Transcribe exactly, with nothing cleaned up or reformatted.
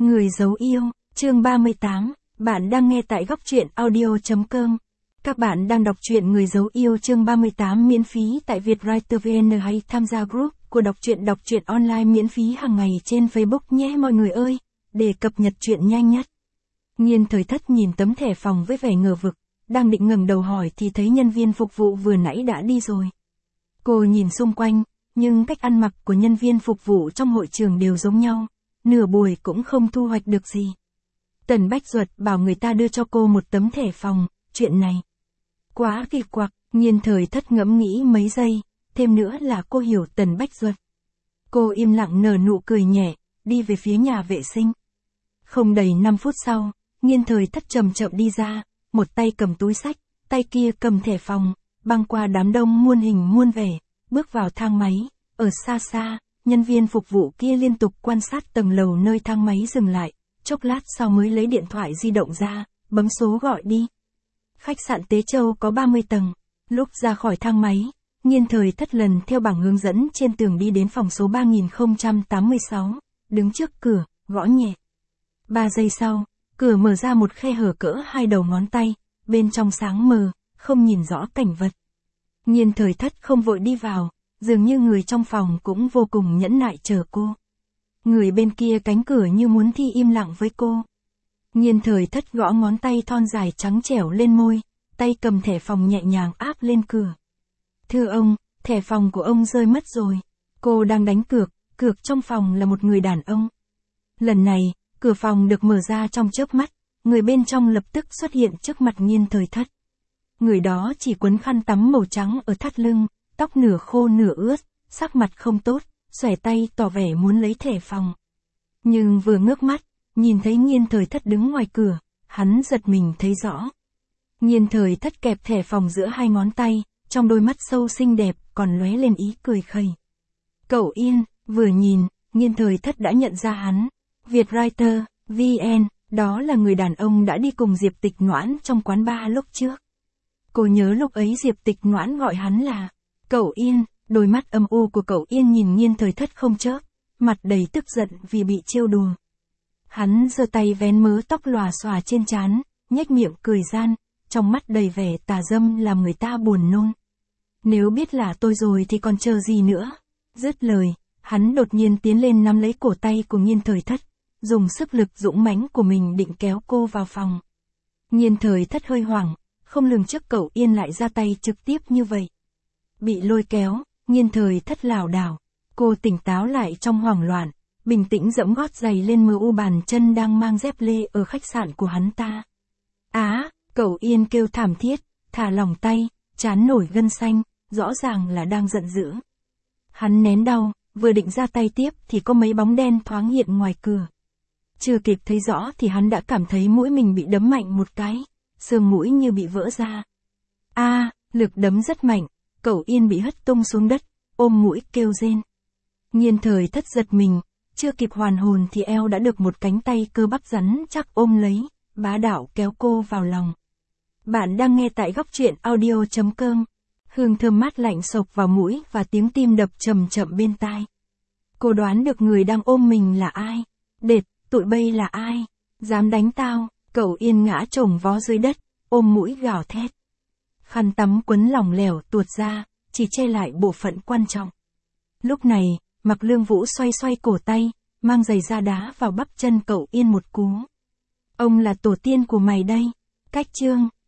Người giấu yêu, chương ba mươi tám, bạn đang nghe tại góc truyện audio chấm com. Các bạn đang đọc truyện Người giấu yêu chương ba mươi tám miễn phí tại Vietwriter vê en hay tham gia group của đọc truyện đọc truyện online miễn phí hàng ngày trên Facebook nhé mọi người ơi, để cập nhật truyện nhanh nhất. Nhiên Thời Thất nhìn tấm thẻ phòng với vẻ ngờ vực, đang định ngẩng đầu hỏi thì thấy nhân viên phục vụ vừa nãy đã đi rồi. Cô nhìn xung quanh, nhưng cách ăn mặc của nhân viên phục vụ trong hội trường đều giống nhau, nửa buổi cũng không thu hoạch được gì. Tần Bách Duật bảo người ta đưa cho cô một tấm thẻ phòng, chuyện này quá kỳ quặc. Nhiên Thời Thất ngẫm nghĩ mấy giây, thêm nữa là cô hiểu Tần Bách Duật. Cô im lặng nở nụ cười nhẹ, đi về phía nhà vệ sinh. Không đầy năm phút sau, Nhiên Thời Thất chậm chậm đi ra, một tay cầm túi xách, tay kia cầm thẻ phòng, băng qua đám đông muôn hình muôn vẻ, bước vào thang máy. Ở xa xa, nhân viên phục vụ kia liên tục quan sát tầng lầu nơi thang máy dừng lại, chốc lát sau mới lấy điện thoại di động ra, bấm số gọi đi. Khách sạn Tế Châu có ba mươi tầng. Lúc ra khỏi thang máy, Nhiên Thời Thất lần theo bảng hướng dẫn trên tường đi đến phòng số ba nghìn không trăm tám mươi sáu, đứng trước cửa, gõ nhẹ. Ba giây sau, cửa mở ra một khe hở cỡ hai đầu ngón tay, bên trong sáng mờ, không nhìn rõ cảnh vật. Nhiên Thời Thất không vội đi vào, dường như người trong phòng cũng vô cùng nhẫn nại chờ cô. Người bên kia cánh cửa như muốn thi im lặng với cô. Nhiên Thời Thất gõ ngón tay thon dài trắng trẻo lên môi, tay cầm thẻ phòng nhẹ nhàng áp lên cửa. Thưa ông, thẻ phòng của ông rơi mất rồi. Cô đang đánh cược, cược trong phòng là một người đàn ông. Lần này, cửa phòng được mở ra trong chớp mắt, người bên trong lập tức xuất hiện trước mặt Nhiên Thời Thất. Người đó chỉ quấn khăn tắm màu trắng ở thắt lưng, tóc nửa khô nửa ướt, sắc mặt không tốt, xòe tay tỏ vẻ muốn lấy thẻ phòng. Nhưng vừa ngước mắt, nhìn thấy Nhiên Thời Thất đứng ngoài cửa, hắn giật mình thấy rõ. Nhiên Thời Thất kẹp thẻ phòng giữa hai ngón tay, trong đôi mắt sâu xinh đẹp còn lóe lên ý cười khẩy. Cậu Yên, vừa nhìn, Nhiên Thời Thất đã nhận ra hắn. Vietwriter, vê en, đó là người đàn ông đã đi cùng Diệp Tịch Noãn trong quán bar lúc trước. Cô nhớ lúc ấy Diệp Tịch Noãn gọi hắn là Cậu Yên, đôi mắt âm u của Cậu Yên nhìn Nhiên Thời Thất không chớp, mặt đầy tức giận vì bị trêu đùa. Hắn giơ tay vén mớ tóc lòa xòa trên trán, nhếch miệng cười gian, trong mắt đầy vẻ tà dâm làm người ta buồn nôn. Nếu biết là tôi rồi thì còn chờ gì nữa? Dứt lời, hắn đột nhiên tiến lên nắm lấy cổ tay của Nhiên Thời Thất, dùng sức lực dũng mãnh của mình định kéo cô vào phòng. Nhiên Thời Thất hơi hoảng, không lường trước Cậu Yên lại ra tay trực tiếp như vậy. Bị lôi kéo, Nhiên Thời Thất lảo đảo, cô tỉnh táo lại trong hoảng loạn, bình tĩnh dẫm gót giày lên mờ u bàn chân đang mang dép lê ở khách sạn của hắn ta. Á, Cậu Yên kêu thảm thiết, thả lỏng tay, trán nổi gân xanh, rõ ràng là đang giận dữ. Hắn nén đau, vừa định ra tay tiếp thì có mấy bóng đen thoáng hiện ngoài cửa. Chưa kịp thấy rõ thì hắn đã cảm thấy mũi mình bị đấm mạnh một cái, xương mũi như bị vỡ ra. A, à, lực đấm rất mạnh, Cậu Yên bị hất tung xuống đất, ôm mũi kêu rên. Nhiên Thời Thất giật mình, chưa kịp hoàn hồn thì eo đã được một cánh tay cơ bắp rắn chắc ôm lấy, bá đạo kéo cô vào lòng. Bạn đang nghe tại góc truyện audio chấm com. Hương thơm mát lạnh xộc vào mũi và tiếng tim đập chậm chậm bên tai. Cô đoán được người đang ôm mình là ai. Đệt, tụi bay là ai? Dám đánh tao? Cậu Yên ngã chồng vó dưới đất, ôm mũi gào thét. Khăn tắm quấn lỏng lẻo tuột ra, chỉ che lại bộ phận quan trọng. Lúc này, Mạc Lương Vũ xoay xoay cổ tay, mang giày da đá vào bắp chân Cậu Yên một cú. Ông là tổ tiên của mày đây. Cách chương,